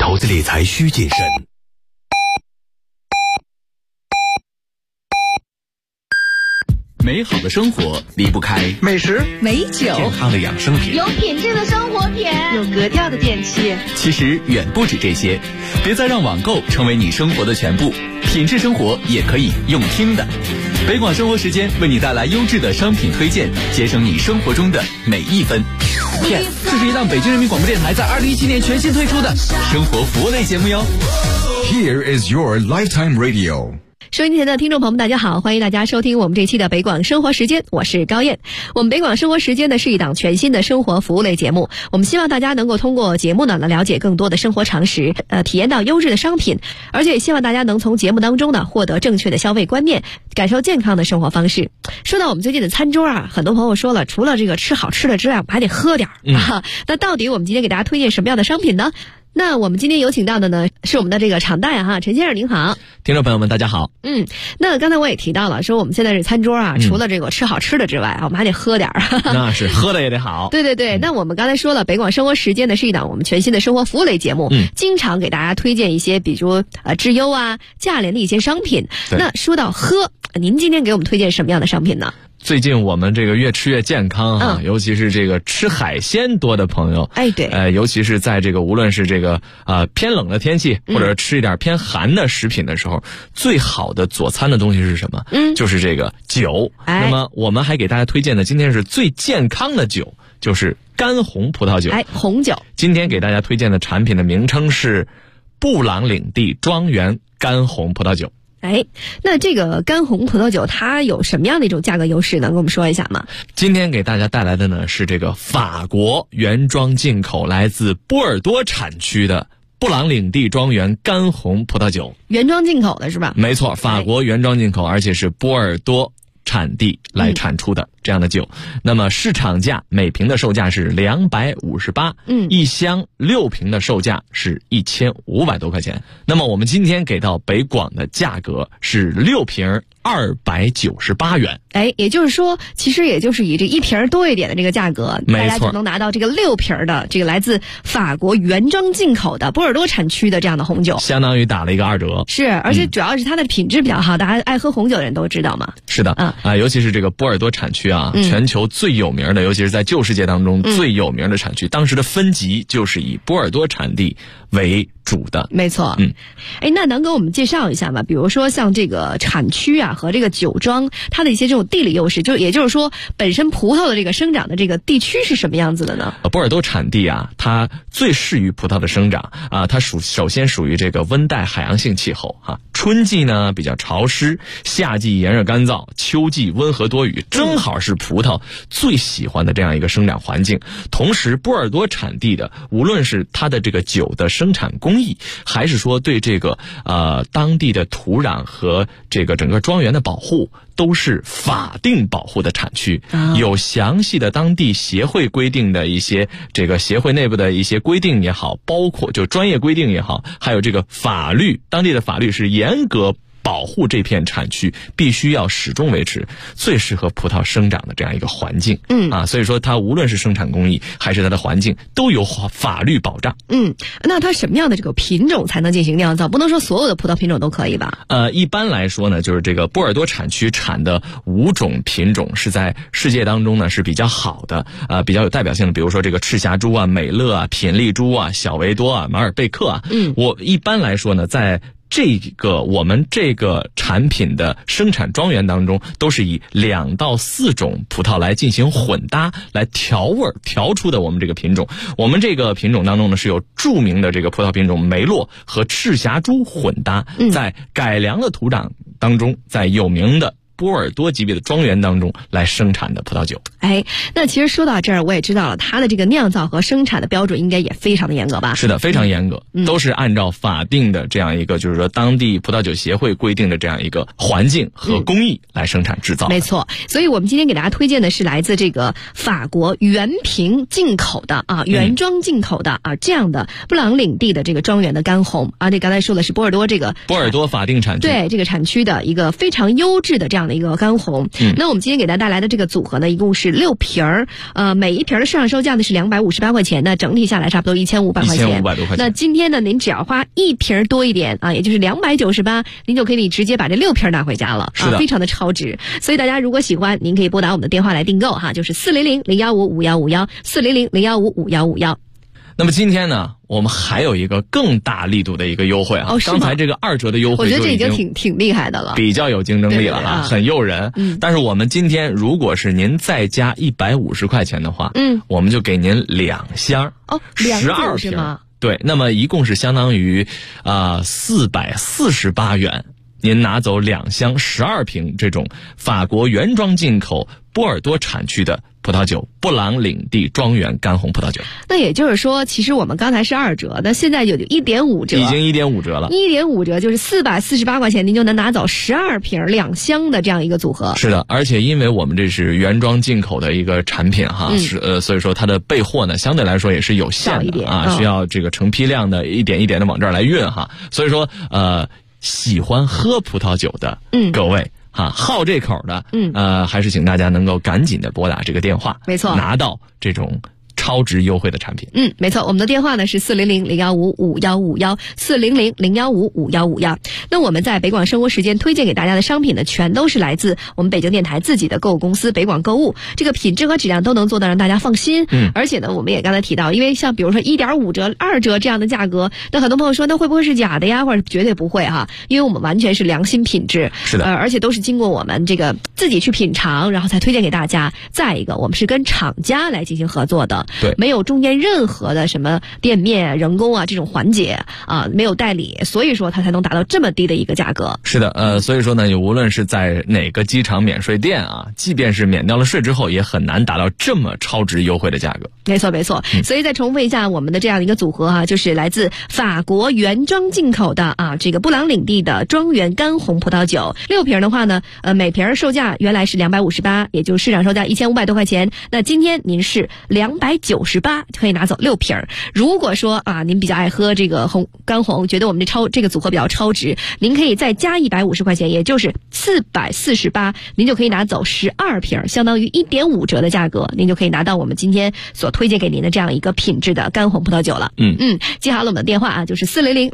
投资理财需谨慎。美好的生活离不开美食、 美酒、 健康的养生品， 有品质的生活品， 有格调的电器。 其实远不止这些，别再让网购成为你生活的全部，品质生活也可以用听的。北广生活时间为你带来优质的商品推荐，节省你生活中的每一分。Yes， 这是一档北京人民广播电台在2017年全新推出的生活服务类节目哟。 Here is your lifetime radio。 收音机前的听众朋友们，大家好，欢迎大家收听我们这期的北广生活时间，我是高燕。我们北广生活时间呢是一档全新的生活服务类节目，我们希望大家能够通过节目呢来了解更多的生活常识，体验到优质的商品，而且也希望大家能从节目当中呢获得正确的消费观念，感受健康的生活方式。说到我们最近的餐桌啊，很多朋友说了，除了这个吃好吃的之外，我们还得喝点那到底我们今天给大家推荐什么样的商品呢？那我们今天有请到的呢是我们的这个厂代陈先生，您好。 听众朋友们大家好。 那刚才我也提到了，说我们现在这餐桌啊，除了这个吃好吃的之外我们还得喝点那是喝的也得好。 对对对，那我们刚才说了，北广生活时间呢是一档我们全新的生活服务类节目，经常给大家推荐一些比如质优啊、价廉的一些商品。那说到喝，您今天给我们推荐什么样的商品呢？ 最近我们这个越吃越健康尤其是这个吃海鲜多的朋友， 对， 尤其是在这个无论是这个偏冷的天气，或者吃一点偏寒的食品的时候，最好的佐餐的东西是什么？就是这个酒。那么我们还给大家推荐的今天是最健康的酒，就是干红葡萄酒。 红酒。 今天给大家推荐的产品的名称是布朗领地庄园干红葡萄酒。 那这个干红葡萄酒它有什么样的一种价格优势呢？跟我们说一下吗？ 今天给大家带来的呢是这个法国原装进口，来自波尔多产区的布朗领地庄园干红葡萄酒。 原装进口的是吧？ 没错，法国原装进口，而且是波尔多产地来产出的这样的酒。那么市场价每瓶的售价是258，一箱6瓶的售价是1500多块钱。那么我们今天给到北广的价格是6瓶298元。 也就是说，其实也就是以这一瓶多一点的这个价格，大家就能拿到这个6瓶的这个来自法国原装进口的波尔多产区的这样的红酒， 相当于打了一个2折。 是，而且主要是它的品质比较好，大家爱喝红酒的人都知道嘛。 是的，尤其是这个波尔多产区全球最有名的，尤其是在旧世界当中最有名的产区，当时的分级就是以波尔多产地为主的。 没错。那能给我们介绍一下吗？比如说像这个产区和这个酒庄它的一些这种地理优势，也就是说本身葡萄的这个生长的这个地区是什么样子的呢？ 波尔多产地它最适于葡萄的生长它首先属于这个温带海洋性气候春季呢比较潮湿，夏季炎热干燥，秋季温和多雨，正好是葡萄最喜欢的这样一个生长环境。同时波尔多产地的无论是它的这个酒的生产工艺，还是说对这个当地的土壤和这个整个庄园的保护，都是法定保护的产区，有详细的当地协会规定的一些这个协会内部的一些规定也好，包括就专业规定也好，还有这个法律，当地的法律是严格保护这片产区，必须要始终维持最适合葡萄生长的这样一个环境。所以说它无论是生产工艺还是它的环境都有法律保障。 那它什么样的这个品种才能进行酿造？不能说所有的葡萄品种都可以吧？ 一般来说呢，就是这个波尔多产区产的5种品种是在世界当中呢是比较好的，比较有代表性的，比如说这个赤霞珠美乐品丽珠小维多马尔贝克我一般来说呢，在我们这个产品的生产庄园当中，都是以2到4种葡萄来进行混搭，来调味调出的我们这个品种。我们这个品种当中呢，是有著名的这个葡萄品种梅洛和赤霞珠混搭，在改良的土壤当中，在有名的波尔多级别的庄园当中来生产的葡萄酒。 那其实说到这儿，我也知道了，它的这个酿造和生产的标准应该也非常的严格吧？ 是的，非常严格，都是按照法定的这样一个，就是说当地葡萄酒协会规定的这样一个环境和工艺来生产制造。 没错，所以我们今天给大家推荐的是来自这个法国原瓶进口的原装进口的这样的布朗领地的这个庄园的干红这刚才说的是波尔多法定产区，对这个产区的一个非常优质的这样样的一个干红。那我们今天给大家带来的这个组合呢，一共是6瓶儿，每一瓶的市场售价呢是258块钱，那整体下来差不多1500块钱。 1500多块钱。 那今天呢，您只要花1瓶多一点啊，也就是298，您就可以直接把这6瓶拿回家了， 是的， 非常的超值。所以大家如果喜欢，您可以拨打我们的电话来订购哈，就是400-015-5151，400-015-5151。 那么今天呢，我们还有一个更大力度的一个优惠啊！刚才这个2折的优惠， 我觉得这已经挺厉害的了， 比较有竞争力了啊，很诱人。但是我们今天如果是您再加150块钱的话，我们就给您2箱，12瓶吗？对，那么一共是相当于448元，您拿走2箱12瓶这种法国原装进口波尔多产区的葡萄酒，布朗领地庄园干红葡萄酒。 那也就是说，其实我们刚才是2折，那现在就1.5折， 已经1.5折了。 1.5折就是448块钱，您就能拿走12瓶2箱的这样一个组合。 是的，而且因为我们这是原装进口的一个产品哈，所以说它的备货呢相对来说也是有限的啊，需要这个成批量的一点一点的往这儿来运哈。所以说喜欢喝葡萄酒的各位。好这口的，还是请大家能够赶紧的拨打这个电话， 没错， 拿到这种超值优惠的产品。 没错，我们的电话呢是400-015-5151，400-015-5151。那我们在北广生活时间推荐给大家的商品呢，全都是来自我们北京电台自己的购物公司北广购物，这个品质和质量都能做到让大家放心。而且呢，我们也刚才提到，因为像比如说1.5折、2折这样的价格，那很多朋友说那会不会是假的呀？或者绝对不会哈，因为我们完全是良心品质， 是的， 而且都是经过我们这个自己去品尝，然后才推荐给大家。再一个，我们是跟厂家来进行合作的。 对， 没有中间任何的什么店面、人工啊这种环节啊，没有代理，所以说它才能达到这么低的一个价格。 是的，所以说呢，无论是在哪个机场免税店啊，即便是免掉了税之后，也很难达到这么超值优惠的价格。 没错，没错。所以再重复一下我们的这样一个组合啊，就是来自法国原装进口的啊，这个布朗领地的庄园干红葡萄酒，6瓶的话呢，每瓶售价原来是258，也就是市场售价1500多块钱。那今天您是298可以拿走6瓶。如果说啊您比较爱喝这个干红，觉得我们这个组合比较超值，您可以再加150块钱，也就是448，您就可以拿走12瓶，相当于1.5折的价格，您就可以拿到我们今天所推荐给您的这样一个品质的干红葡萄酒了。记好了我们的电话啊，就是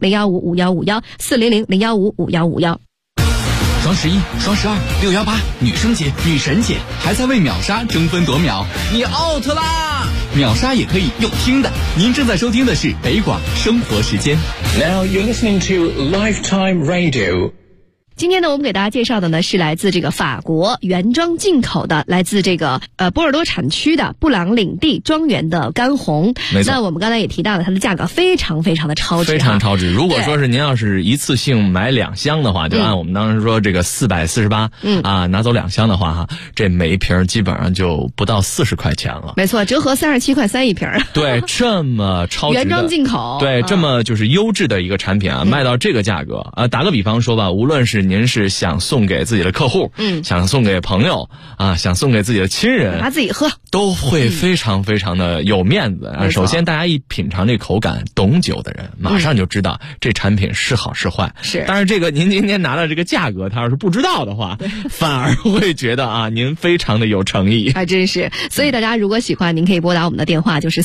400-015-5151，400-015-5151。 双11、双12、618，女生节、女神节，还在为秒杀争分夺秒，你 out 啦！秒杀也可以用听的。您正在收听的是北广生活时间。 Now you're listening to Lifetime Radio。 今天呢，我们给大家介绍的呢是来自这个法国原装进口的，来自这个波尔多产区的布朗领地庄园的干红。 没错， 那我们刚才也提到了，它的价格非常非常的超值， 非常超值。如果说是您要是一次性买2箱的话，就按我们当时说这个448，拿走2箱的话哈，这每一瓶基本上就不到40块钱了。 没错，折合37块3一瓶。 对，这么超值的原装进口， 对，这么就是优质的一个产品啊，卖到这个价格打个比方说吧，无论是您是想送给自己的客户，想送给朋友啊，想送给自己的亲人， 拿自己喝， 都会非常非常的有面子。首先，大家一品尝这口感，懂酒的人马上就知道这产品是好是坏。 是， 但是这个您今天拿到这个价格，他要是不知道的话，反而会觉得啊，您非常的有诚意。 还真是。所以大家如果喜欢，您可以拨打我们的电话，就是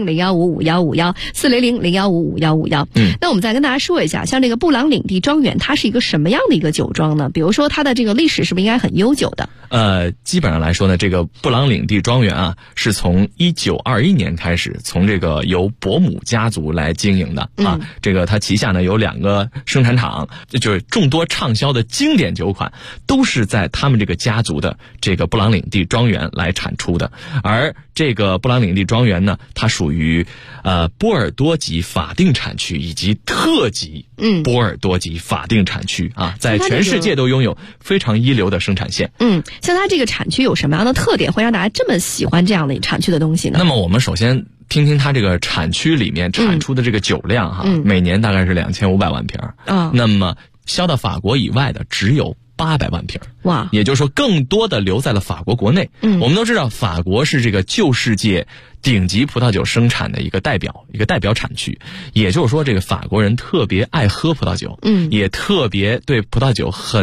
400-015-5151，400-015-5151。那我们再跟大家说一下，像这个布朗领地庄园，它是一个什么样的一个酒庄呢？比如说它的这个历史是不是应该很悠久的？ 基本上来说呢，这个布朗领地庄园啊，是从1921年开始，从这个由伯姆家族来经营的啊。这个它旗下呢有2个生产厂，就是众多畅销的经典酒款都是在他们这个家族的这个布朗领地庄园来产出的。而这个布朗领地庄园呢，它属于波尔多级法定产区以及特级波尔多级法定产区啊，在全世界都拥有非常一流的生产线。 像它这个产区有什么样的特点，会让大家这么喜欢这样的产区的东西呢？ 那么我们首先听听它这个产区里面产出的这个酒量哈，每年大概是2500万瓶那么销到法国以外的只有800万瓶。 哇！ 也就是说，更多的留在了法国国内。我们都知道，法国是这个旧世界顶级葡萄酒生产的一个代表产区。也就是说，这个法国人特别爱喝葡萄酒，也特别对葡萄酒很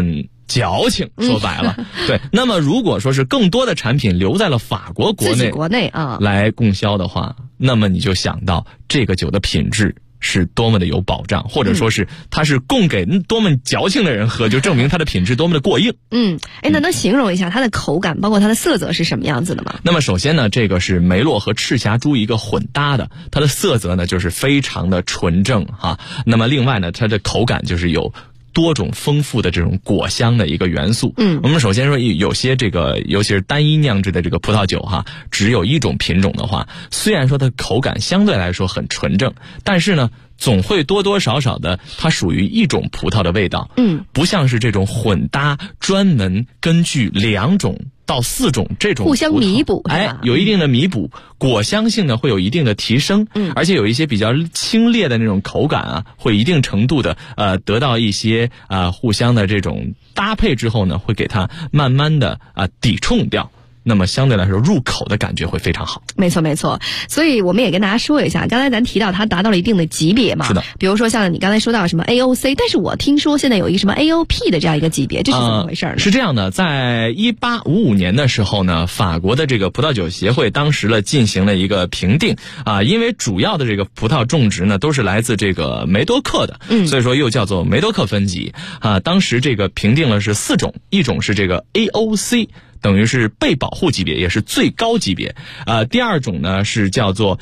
矫情，说白了，对。那么如果说是更多的产品留在了法国国内啊来供销的话，那么你就想到这个酒的品质是多么的有保障，或者说是它是供给多么矫情的人喝，就证明它的品质多么的过硬。 那能形容一下它的口感，包括它的色泽是什么样子的吗？ 那么首先呢，这个是梅洛和赤霞珠一个混搭的，它的色泽呢就是非常的纯正哈。那么另外呢，它的口感就是有多种丰富的这种果香的一个元素。我们首先说有些这个尤其是单一酿制的这个葡萄酒哈，只有一种品种的话，虽然说它口感相对来说很纯正，但是呢总会多多少少的它属于一种葡萄的味道。不像是这种混搭专门根据2种到4种这种互相弥补， 有一定的弥补，果香性呢会有一定的提升，而且有一些比较清冽的那种口感啊，会一定程度的得到一些互相的这种搭配之后呢，会给它慢慢的抵冲掉。那么相对来说入口的感觉会非常好。 没错，所以我们也跟大家说一下，刚才咱提到它达到了一定的级别嘛， 是的。 比如说像你刚才说到什么 AOC， 但是我听说现在有一个什么 AOP 的这样一个级别，这是怎么回事呢？ 是这样的，在1855年的时候呢，法国的这个葡萄酒协会当时进行了一个评定因为主要的这个葡萄种植呢都是来自这个梅多克的，所以说又叫做梅多克分级当时这个评定了是4种，一种是这个 AOC，等于是被保护级别，也是最高级别。第2种呢是叫做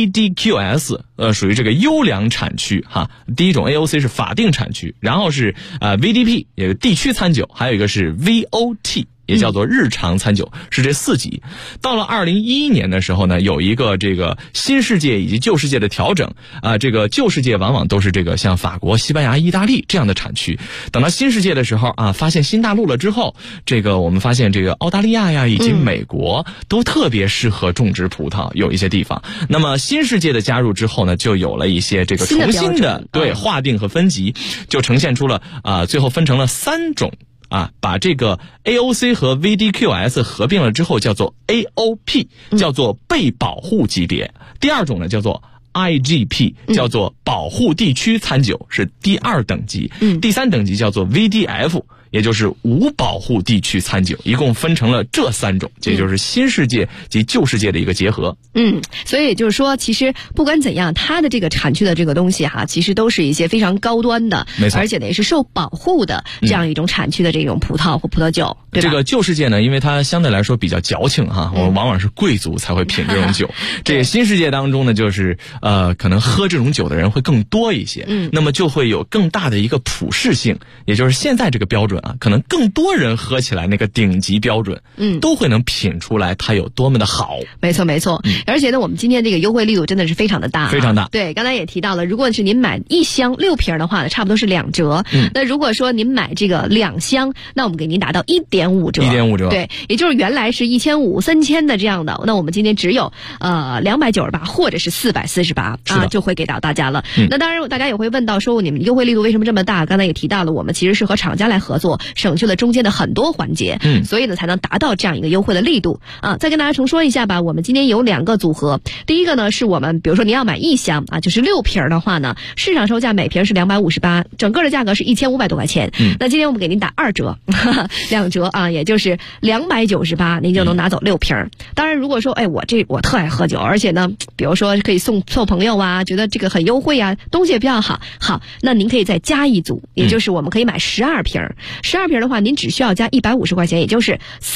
VDQS， 属于这个优良产区哈。第1种 AOC 是法定产区，然后是VDP 也是地区餐酒，还有一个是 VOT。也叫做日常餐酒，是这4级。到了2011年的时候呢，有一个这个新世界以及旧世界的调整这个旧世界往往都是这个像法国、西班牙、意大利这样的产区。等到新世界的时候发现新大陆了之后，这个我们发现这个澳大利亚呀以及美国都特别适合种植葡萄，有一些地方。那么新世界的加入之后呢，就有了一些这个重新的划定和分级，就呈现出了最后分成了3种。把这个 AOC 和 VDQS 合并了之后叫做 AOP， 叫做被保护级别。第2种呢叫做 IGP， 叫做保护地区餐酒，是第2等级。第3等级叫做 VDF， 也就是无保护地区餐酒，一共分成了这3种，也就是新世界及旧世界的一个结合。 所以也就是说，其实不管怎样，它的这个产区的这个东西其实都是一些非常高端的， 没错， 而且呢也是受保护的这样一种产区的这种葡萄或葡萄酒，对吧？ 这个旧世界呢，因为它相对来说比较矫情我们往往是贵族才会品这种酒。这个新世界当中呢，就是可能喝这种酒的人会更多一些，那么就会有更大的一个普适性，也就是现在这个标准可能更多人喝起来那个顶级标准，都会能品出来它有多么的好。 没错，而且呢，我们今天这个优惠力度真的是非常的大， 非常大。 对，刚才也提到了，如果是您买1箱6瓶的话呢，差不多是2折。那如果说您买这个2箱，那我们给您达到1.5折。 1.5折。 对，也就是原来是1500、3000的这样的，那我们今天只有298或者是448就会给到大家了。那当然，大家也会问到说，你们优惠力度为什么这么大？刚才也提到了，我们其实是和厂家来合作，省去了中间的很多环节，所以呢才能达到这样一个优惠的力度再跟大家重说一下吧，我们今天有2个组合。第一个呢是我们比如说您要买1箱就是6瓶的话呢，市场售价每瓶是258，整个的价格是1500多块钱。那今天我们给您打2折，2折也就是298，您就能拿走6瓶。当然如果说我特爱喝酒，而且呢比如说可以送朋友觉得这个很优惠东西也比较好，那您可以再加一组，也就是我们可以买12瓶。12瓶的话，您只需要加150块钱，也就是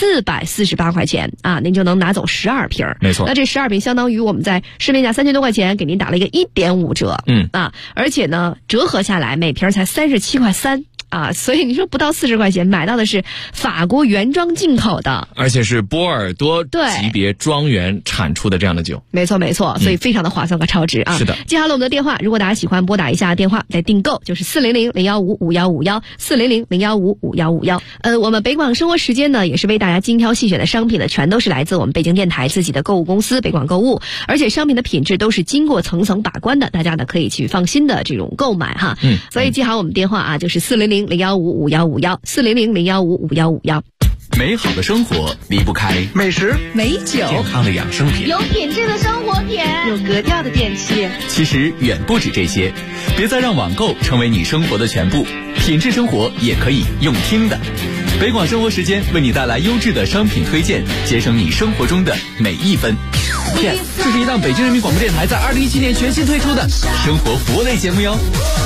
448块钱您就能拿走12瓶。 没错。 那这12瓶相当于我们在市面价3000多块钱，给您打了一个1.5折。而且呢，折合下来每瓶才37块3。所以你说不到40块钱买到的是法国原装进口的， 而且是波尔多级别庄园产出的这样的酒。 没错，所以非常的划算和超值是的。 记好了我们的电话，如果大家喜欢拨打一下电话来订购，就是400-015-5151，400-015-5151。我们北广生活时间呢，也是为大家精挑细选的商品呢，全都是来自我们北京电台自己的购物公司北广购物，而且商品的品质都是经过层层把关的，大家呢可以去放心的这种购买所以记好我们电话就是400-015-5151，400-015-5151。 美好的生活离不开美食、 美酒、 健康的养生品， 有品质的生活品， 有格调的电器。 其实远不止这些，别再让网购成为你生活的全部，品质生活也可以用听的。 北广生活时间为你带来优质的商品推荐，节省你生活中的每一分。这是一档北京人民广播电台在2017年全新推出的生活服务类节目哟。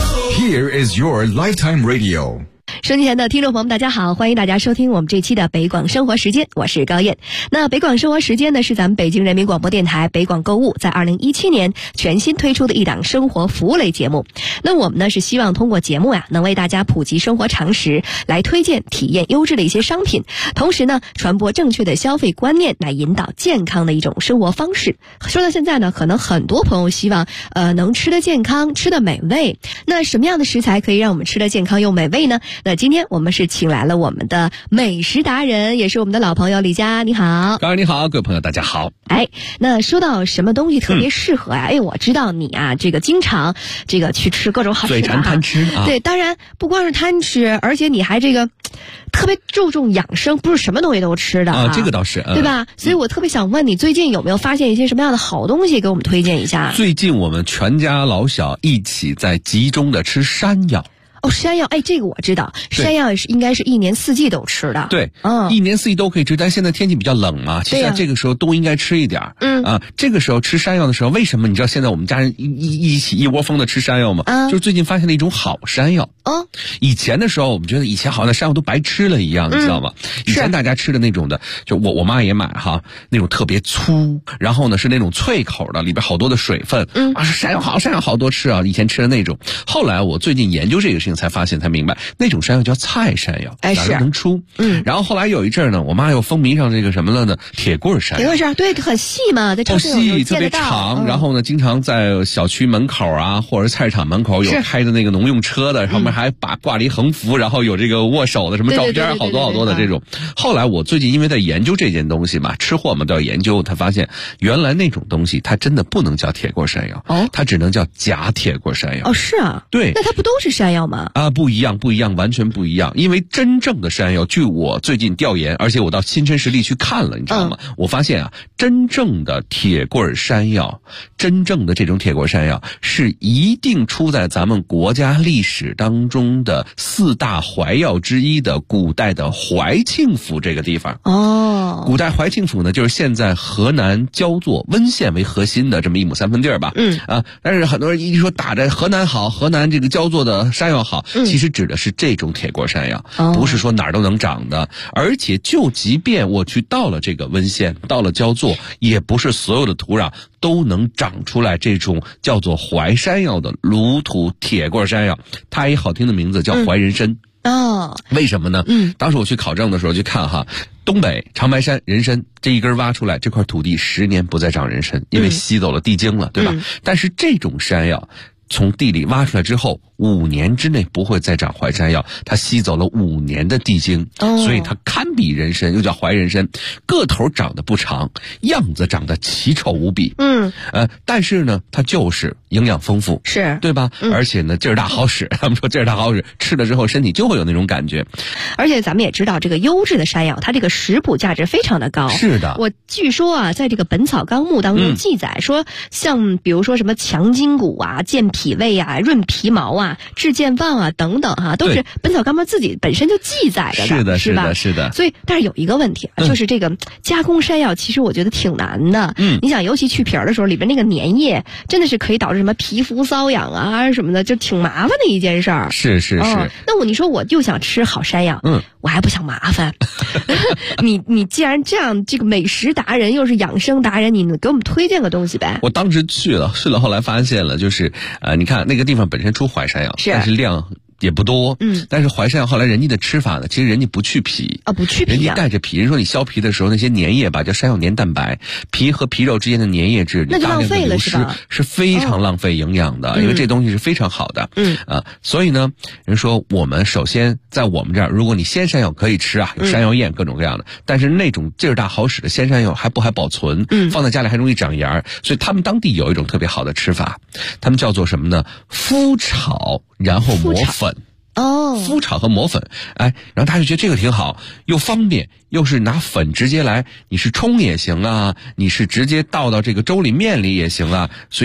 Here is your lifetime radio. 收听前的听众朋友们，大家好，欢迎大家收听我们这期的北广生活时间，我是高燕。那北广生活时间呢，是咱们北京人民广播电台北广购物在2017年全新推出的一档生活服务类节目。那我们呢是希望通过节目能为大家普及生活常识，来推荐体验优质的一些商品，同时呢传播正确的消费观念，来引导健康的一种生活方式。说到现在呢，可能很多朋友希望能吃得健康，吃得美味。那什么样的食材可以让我们吃得健康又美味呢？那今天我们是请来了我们的美食达人，也是我们的老朋友李佳，你好。 高你好，各位朋友大家好。 那说到什么东西特别适合我知道你这个经常去吃各种好吃的， 嘴馋贪吃啊。 对，当然不光是贪吃，而且你还特别注重养生，不是什么东西都吃的这个倒是， 对吧？所以我特别想问你，最近有没有发现一些什么样的好东西，给我们推荐一下？ 最近我们全家老小一起在集中的吃山药。 山药，这个我知道，山药应该是一年四季都吃的。 对，一年四季都可以吃，但现在天气比较冷嘛，其实这个时候都应该吃一点。这个时候吃山药的时候，为什么你知道现在我们家人一起一窝蜂的吃山药吗？就是最近发现了一种好山药。以前的时候我们觉得以前好像山药都白吃了一样，你知道吗？以前大家吃的那种的，就我妈也买那种特别粗，然后呢是那种脆口的，里边好多的水分。山药好多吃啊，以前吃的那种。后来我最近研究这个事情才明白，那种山药叫菜山药，哪儿能出。然后后来有一阵呢，我妈又风靡上这个什么了呢？铁棍山药。铁棍山， 对，很细嘛，在超市细，特别长。然后呢，经常在小区门口或者菜市场门口有开的那个农用车的，上面还挂了一横幅，然后有这个握手的什么照片，好多的这种。后来我最近因为在研究这件东西嘛，吃货嘛都要研究，才发现原来那种东西它真的不能叫铁棍山药，它只能叫假铁棍山药。 是啊， 对， 那它不都是山药吗？ 不一样，完全不一样。因为真正的山药，据我最近调研，而且我到亲身实地去看了，你知道吗？我发现真正的铁棍山药，真正的这种铁棍山药是一定出在咱们国家历史当中的4大怀药之一的古代的怀庆府这个地方。古代怀庆府呢，就是现在河南焦作温县为核心的这么1亩3分地儿吧。但是很多人一说打着河南好，河南这个焦作的山药好，其实指的是这种铁棍山药，不是说哪儿都能长的。而且就即便我去到了这个温县，到了焦作，也不是所有的土壤都能长出来这种叫做怀山药的炉土铁棍山药。它一好听的名字叫怀人参。为什么呢？当时我去考证的时候就看东北长白山人参这一根挖出来，这块土地10年不再长人参，因为吸走了地精了，对吧？但是这种山药从地里挖出来之后，5年之内不会再长怀山药，它吸走了5年的地精，所以它堪比人参，又叫怀人参。个头长得不长，样子长得奇丑无比。但是呢，它就是营养丰富， 是对吧？而且呢，劲儿大好使。他们说劲儿大好使，吃了之后身体就会有那种感觉。 而且咱们也知道，这个优质的山药，它这个食补价值非常的高。 是的， 我据说在这个《本草纲目》当中记载说，像比如说什么强筋骨健脾胃润皮毛治健忘等等都是《本草纲目》自己本身就记载着的， 是吧？ 是的。 所以，但是有一个问题就是这个加工山药，其实我觉得挺难的。你想，尤其去皮儿的时候，里边那个粘液真的是可以导致什么皮肤瘙痒什么的，就挺麻烦的一件事儿。 是。 那你说我就想吃好山药，我还不想麻烦。你既然这样，这个美食达人又是养生达人，你给我们推荐个东西呗？ 我当时去了，后来发现了，就是你看那个地方本身出怀山药，但是量也不多。但是怀山药后来人家的吃法呢，其实人家不去皮不去皮， 人家带着皮。人说你削皮的时候，那些粘液吧，叫山药粘蛋白，皮和皮肉之间的粘液质， 那就浪费了， 是非常浪费营养的，因为这东西是非常好的。所以呢，人说我们首先在我们这儿，如果你鲜山药可以吃有山药宴各种各样的，但是那种劲儿大好使的鲜山药还不保存，放在家里还容易长芽，所以他们当地有一种特别好的吃法，他们叫做什么呢？麸炒然后磨粉。麸炒和磨粉，然后他就觉得这个挺好，又方便，又是拿粉直接来，你是冲也行你是直接倒到这个粥里面里也行所以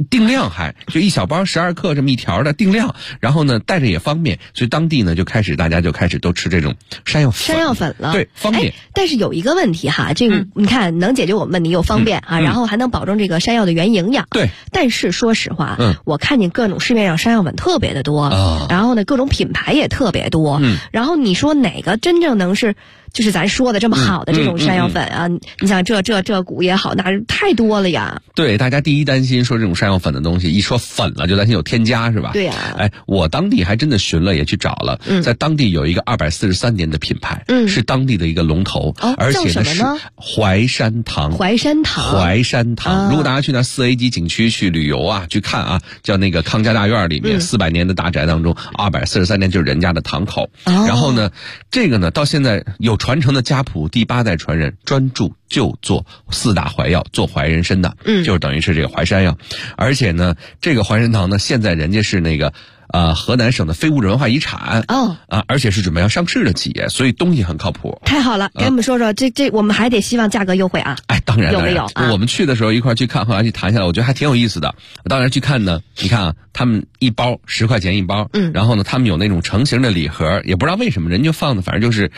定量还就一小包12克这么一条的定量，然后呢带着也方便，所以当地呢大家就开始都吃这种山药粉了， 对，方便。 但是有一个问题哈，这个你看能解决我们问题又方便啊，然后还能保证这个山药的原营养。 对， 但是说实话，我看见各种市面上山药粉特别的多，然后呢各种品牌也特别多，然后你说哪个真正能是就是咱说的这么好的这种山药粉啊？你想这股也好，那太多了呀。 对，大家第一担心说这种山药粉的东西，一说粉了就担心有添加是吧？ 对呀。 我当地还真的寻了，也去找了，在当地有一个243年的品牌，是当地的一个龙头，而且呢是淮山堂。淮山堂，如果大家去那4A 级景区去旅游啊，去看啊，叫那个康家大院里面400年的大宅当中，243年就是人家的堂口。然后呢，这个呢到现在有传承的家谱，第8代传人专注就做4大怀药，做怀人参的，就是等于是这个淮山药。而且呢，这个淮山堂呢，现在人家是那个河南省的非物质文化遗产而且是准备要上市的企业，所以东西很靠谱。 太好了，给我们说说这我们还得希望价格优惠啊。 当然有没有我们去的时候一块去看，后来去谈下来，我觉得还挺有意思的。当然去看呢，你看啊，他们一包10块钱一包，然后呢，他们有那种成型的礼盒，也不知道为什么人就放的，反正就是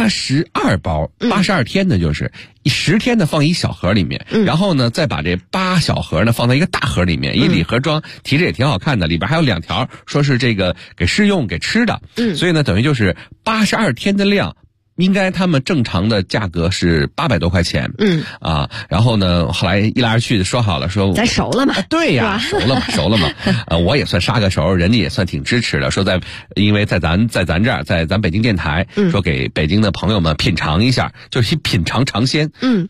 82包，82天的就是10天的放一小盒里面，然后呢再把这8小盒呢放在一个大盒里面，一礼盒装，提着也挺好看的，里边还有2条说是这个给试用给吃的，所以呢等于就是82天的量。应该他们正常的价格是800多块钱，然后呢，后来一来二去的说好了，说咱熟了嘛， 对呀，熟了嘛，我也算杀个熟，人家也算挺支持的，说因为在咱这儿，在咱北京电台，说给北京的朋友们品尝一下，就是品尝尝鲜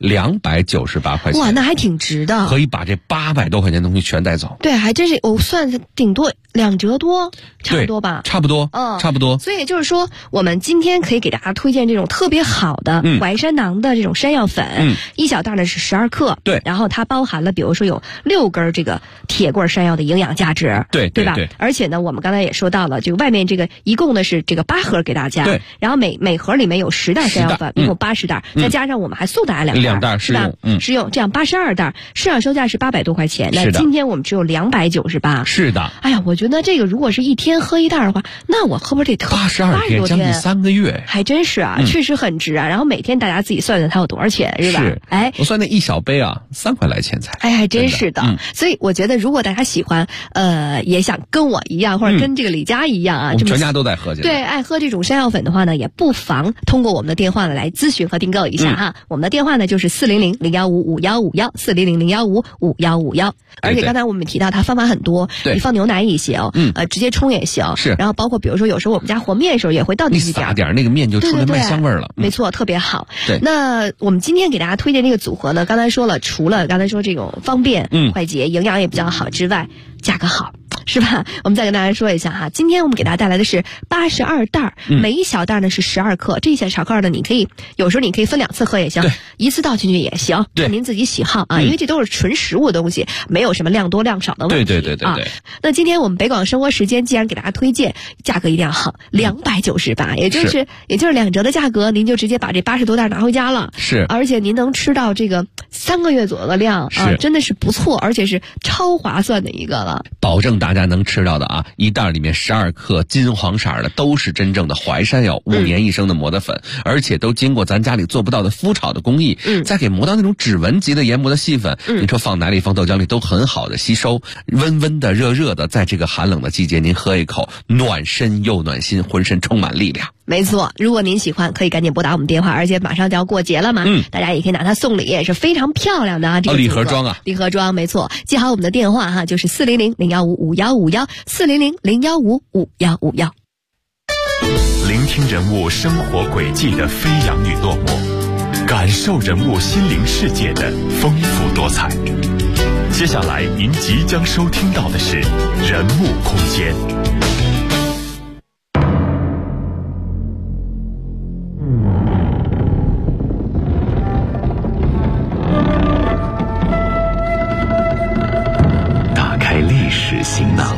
，298块钱， 哇，那还挺值的， 可以把这800多块钱的东西全带走， 对，还真是，我算顶多2折多，差不多吧， 差不多，差不多。 所以就是说，我们今天可以给大家推荐这种特别好的淮山堂的这种山药粉，一小袋呢是12克， 对， 然后它包含了比如说有6根这个铁棍山药的营养价值， 对吧？而且呢，我们刚才也说到了，就外面这个一共呢是这个8盒给大家， 对， 然后每盒里面有10袋山药粉，一共80袋，再加上我们还送大家2袋试用， 试用，这样82袋，市场售价是800多块钱，那今天我们只有298， 是的。 哎呀，我觉得这个如果是一天喝一袋的话，那我喝不得 82天，将近3个月， 还真是啊，确实很值啊。然后每天大家自己算算它有多少钱，是吧？ 是，我算那一小杯啊，3块来钱才。 还真是的。所以我觉得，如果大家喜欢，也想跟我一样，或者跟这个李佳一样啊， 我们全家都在喝。 对，爱喝这种山药粉的话呢，也不妨通过我们的电话呢来咨询和订购一下哈。我们的电话呢就是400-015-5151，400-015-5151。而且刚才我们提到它方法很多，你放牛奶也行，直接冲也行。 是。 然后包括比如说有时候我们家和面的时候也会倒进去撒点那个面就出来麦香味了。 没错，特别好。 对。 那我们今天给大家推荐这个组合呢，刚才说了，除了刚才说这种方便、快捷、营养也比较好之外，价格好。是吧？我们再跟大家说一下哈，今天我们给大家带来的是82袋，每一小袋呢是12克。这些小克呢，你可以有时候你可以分2次喝也行，一次倒进去也行，看您自己喜好啊。因为这都是纯食物的东西，没有什么量多量少的问题。 对。 那今天我们北广生活时间既然给大家推荐，价格一定要好，298，也就是2折的价格，您就直接把这80多袋拿回家了。 是， 而且您能吃到这个3个月左右的量啊，真的是不错，而且是超划算的一个了， 保证大家能吃到的啊，一袋里面12克金黄色的都是真正的淮山药，5年1升的磨的粉，而且都经过咱家里做不到的麸炒的工艺，再给磨到那种指纹级的研磨的细粉，你说放奶里放豆浆里都很好的吸收，温温的热热的，在这个寒冷的季节您喝一口，暖身又暖心，浑身充满力量。 没错，如果您喜欢，可以赶紧拨打我们电话，而且马上就要过节了嘛，大家也可以拿它送礼，也是非常漂亮的啊。这个礼盒装啊， 礼盒装没错。记好我们的电话哈，就是400-015-5151，400-015-5151。 聆听人物生活轨迹的飞扬与落寞，感受人物心灵世界的丰富多彩。接下来您即将收听到的是人物空间。打开历史行囊，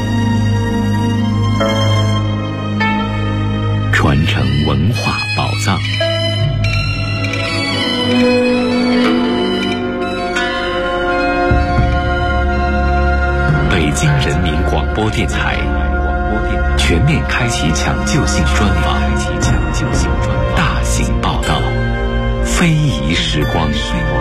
传承文化宝藏。 电台，全面开启抢救性专访，大型报道，非遗时光。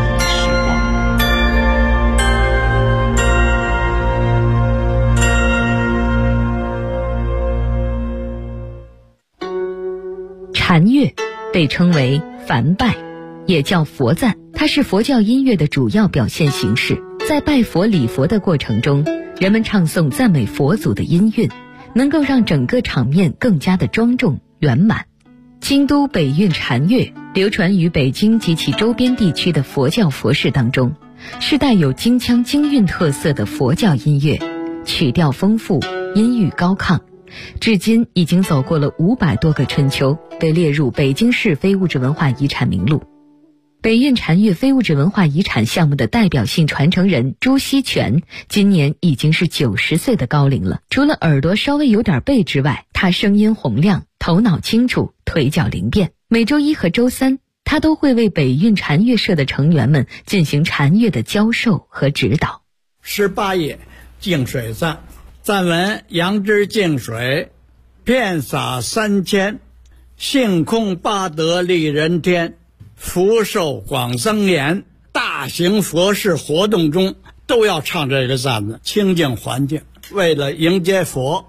禅乐被称为梵拜，也叫佛赞，它是佛教音乐的主要表现形式。在拜佛礼佛的过程中，人们唱诵赞美佛祖的音韵，能够让整个场面更加的庄重圆满。京都北韵禅乐流传于北京及其周边地区的佛教佛事当中，是带有京腔京韵特色的佛教音乐，曲调丰富，音域高亢，至今已经走过了500多个春秋，被列入北京市非物质文化遗产名录。北韵禅乐非物质文化遗产项目的代表性传承人朱锡全今年已经是90岁的高龄了。除了耳朵稍微有点背之外，他声音洪亮，头脑清楚，腿脚灵便。每周一和周三，他都会为北韵禅乐社的成员们进行禅乐的教授和指导。 18页净水赞，赞文：杨枝净水，遍洒3000，性空八德利人天，福寿广增延。大型佛事活动中都要唱这个赞子，清净环境，为了迎接佛。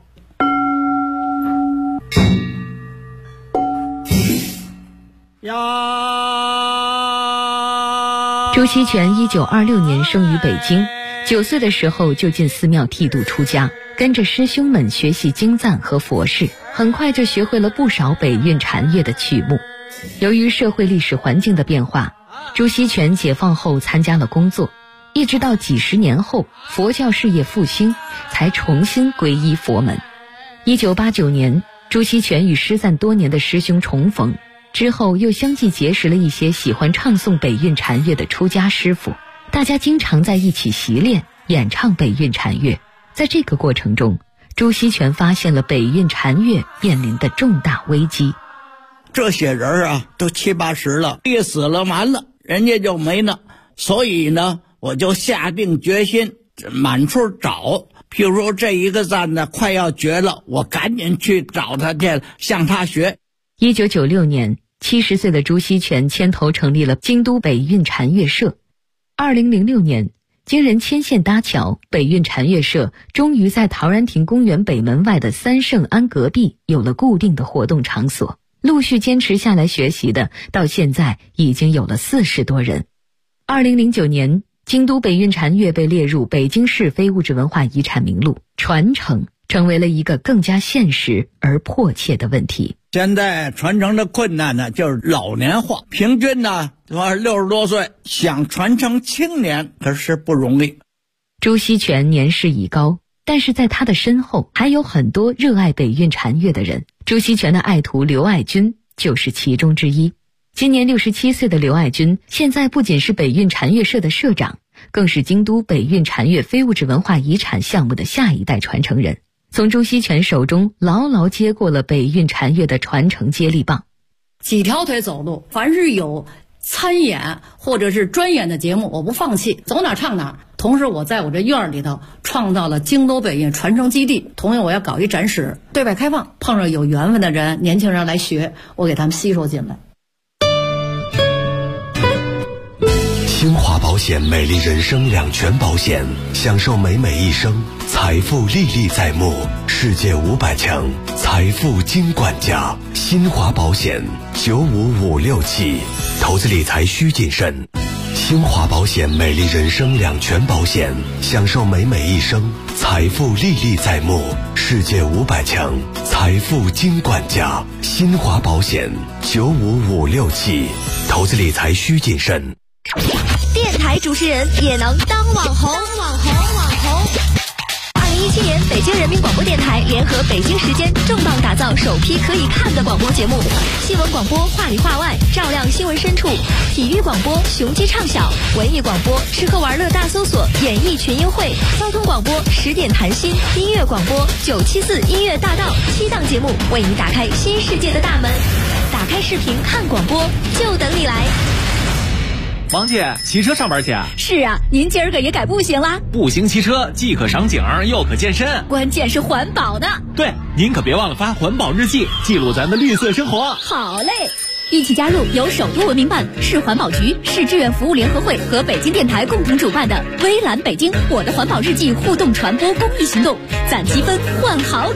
朱锡全1926年生于北京，9岁的时候就进寺庙剃度出家，跟着师兄们学习经赞和佛事，很快就学会了不少北韵禅乐的曲目。由于社会历史环境的变化，朱锡全解放后参加了工作，一直到几十年后佛教事业复兴，才重新皈依佛门。1989年，朱锡全与失散多年的师兄重逢，之后又相继结识了一些喜欢唱诵北韵禅乐的出家师傅，大家经常在一起习练演唱北韵禅乐。在这个过程中，朱锡全发现了北韵禅乐面临的重大危机。 这些人啊，都70、80了，一死了完了，人家就没了。所以呢，我就下定决心满处找。譬如说这一个赞呢快要绝了，我赶紧去找他去，向他学。 1996年，70岁的朱锡全牵头成立了京都北韵禅乐社。2006年，经人牵线搭桥，北韵禅乐社终于在陶然亭公园北门外的三圣庵隔壁有了固定的活动场所。陆续坚持下来学习的，到现在已经有了40多人。2009年，京都北韵禅乐被列入北京市非物质文化遗产名录，传承成为了一个更加现实而迫切的问题。 现在传承的困难呢，就是老年化，平均呢60多岁，想传承青年可是不容易。 朱锡全年事已高，但是在他的身后还有很多热爱北韵禅乐的人。朱锡全的爱徒刘爱军就是其中之一。今年67岁的刘爱军，现在不仅是北韵禅乐社的社长，更是京都北韵禅乐非物质文化遗产项目的下一代传承人，从朱锡全手中牢牢接过了北韵禅乐的传承接力棒。 几条腿走路，凡是有参演或者是专演的节目，我不放弃，走哪唱哪。同时我在我这院里头创造了京都北韵传承基地，同样我要搞一展示，对外开放，碰上有缘分的人，年轻人来学，我给他们吸收进来。 新华保险美丽人生两全保险，享受美美一生，财富历历在目，世界500强，财富金管家。新华保险95567，投资理财需谨慎。新华保险美丽人生两全保险，享受美美一生，财富历历在目，世界500强，财富金管家。新华保险95567，投资理财需谨慎。 电台主持人也能当网红。2017年，北京人民广播电台联合北京时间重磅打造首批可以看的广播节目，新闻广播话里话外，照亮新闻深处；体育广播雄鸡唱晓，文艺广播吃喝玩乐大搜索，演艺群英会；交通广播10点谈心，音乐广播974音乐大道，7档节目为你打开新世界的大门。打开视频看广播，就等你来。 王姐，骑车上班去啊？ 是啊，您今儿个也改步行啦？ 步行骑车既可赏景又可健身， 关键是环保呢。 对，您可别忘了发环保日记，记录咱的绿色生活。 好嘞，一起加入由首都文明办、市环保局、市志愿服务联合会和北京电台共同主办的微蓝北京我的环保日记互动传播公益行动，攒积分换好